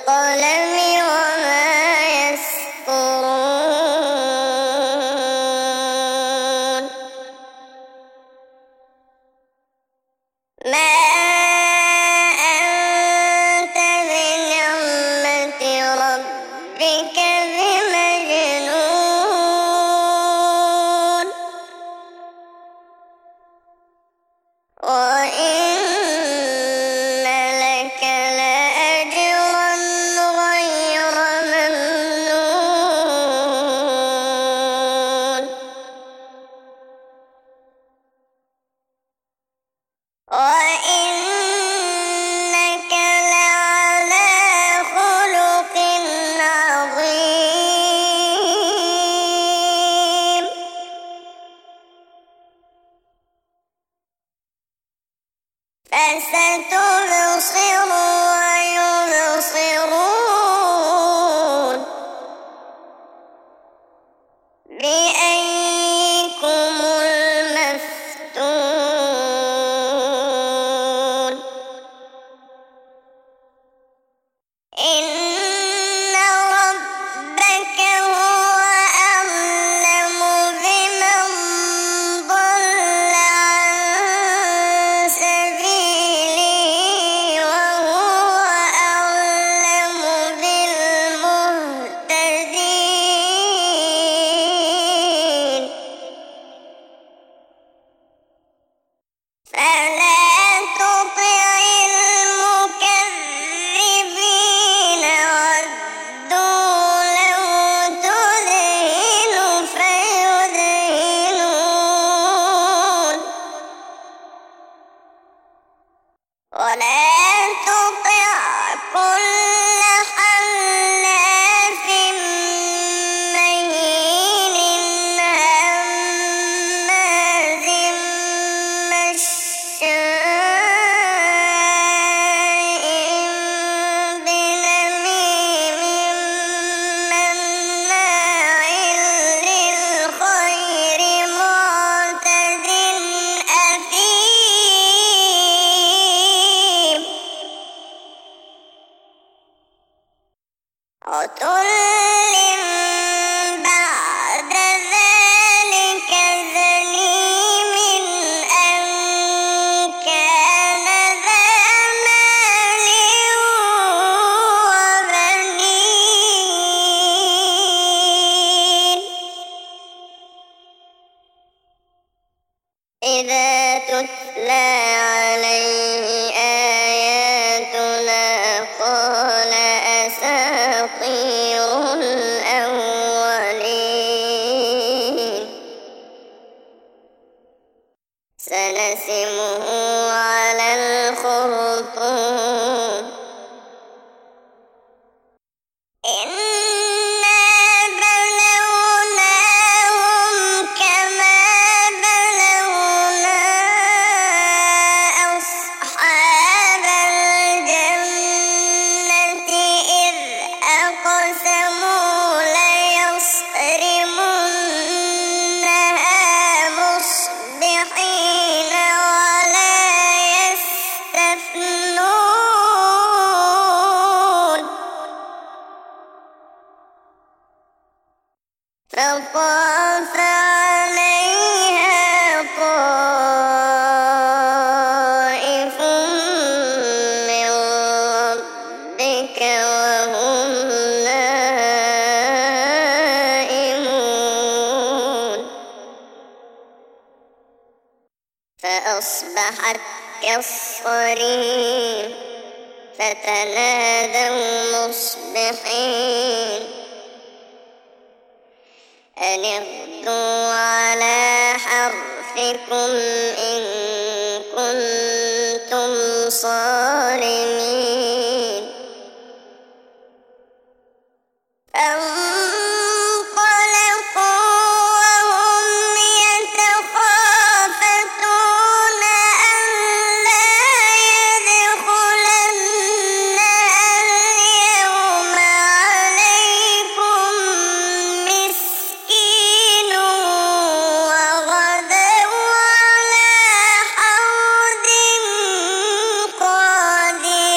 والقلم وما يسطرون ما أنت بنعمة ربك بمجنون وإن لك لأجرا غير ممنون وإنك لعلى خلق عظيم فستبصر ويبصرون بأيكم المفتون إن ربك هو أعلم بمن ضل عن سبيله وهو أعلم بالمهتدين فلا تطع المكذبين ودوا لو تدهن فيدهنون ولا تطع كل حلاف مهين هماز مشاء بنميم مناع للخير معتد أثيم عتل بعد ذلك زنيم أن كان ذا مال وبنين إذا تتلى عليه آياتنا قال أساطير الأولين سنسمه على الخرطوم إنا بلوناهم كما بلونا أصحاب الجنة إذ أقسموا ليصرمنها مصبحين ولا يستثنون فطاف عليها طائف من ربك وهم نائمون فأصبحت كالصريم فتنادوا مصبحين أن اغدوا على حرثكم إن كنتم صارمين فانطلقوا وهم يتخافتون ألا يدخلنها اليوم عليكم مسكين وغدوا على حرد قادرين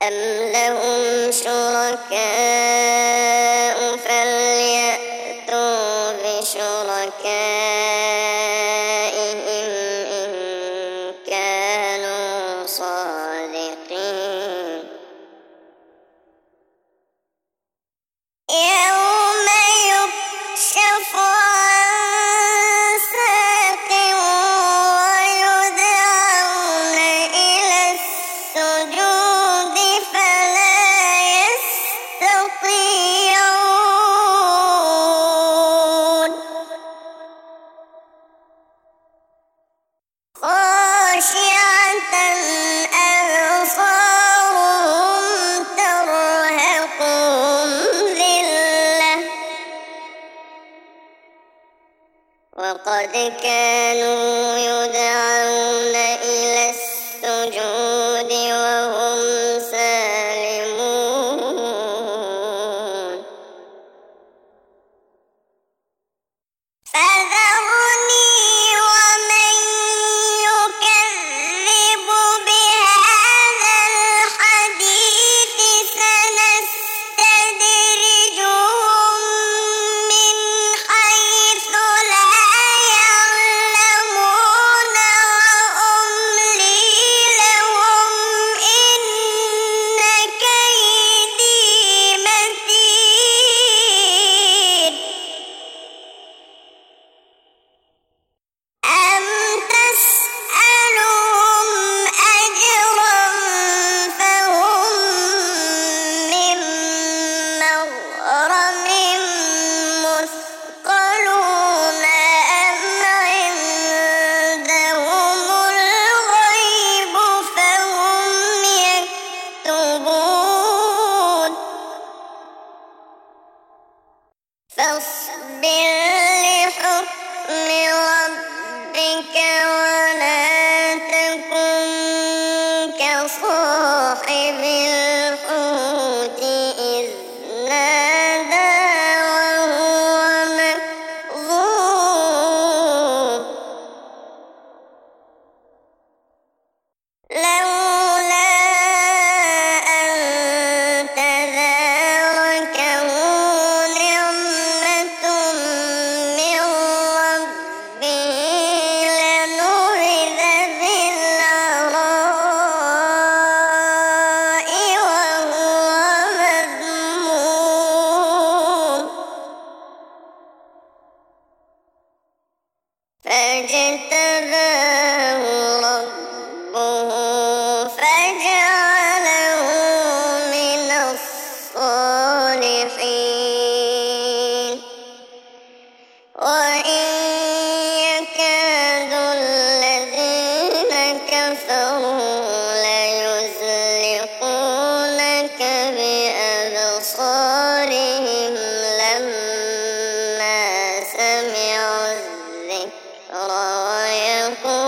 أم لهم شركاء فليأتوا بشركائهم إن كانوا صادقين يوم يكشف عن ساق ويدعون إلى السجود فلا يستطيعون خاشعة أبصارهم ترهقهم ذلة وقد كانوا يدعون إلى السجود وهم سالمون فذرني ومن يكذب بهذا الحديث سنستدرجهم من حيث لا يعلمون وأملي لهم إن كيدي متين أم تسألهم أجرا فهم من مغرم مثقلون أم عندهم الغيب فهم يكتبون فاصبر لحكم ربك ولا تكن كصاحب الحوت إذ نادى وهو مكظوم لولا أن تداركه نعمة من ربه لنبذ بالعراء وهو مذموم فاجتباه ربه فجعله من الصالحين وإن يكاد الذين كفروا ليزلقونك بأبصارهم لما سمعوا الذكر ويقولون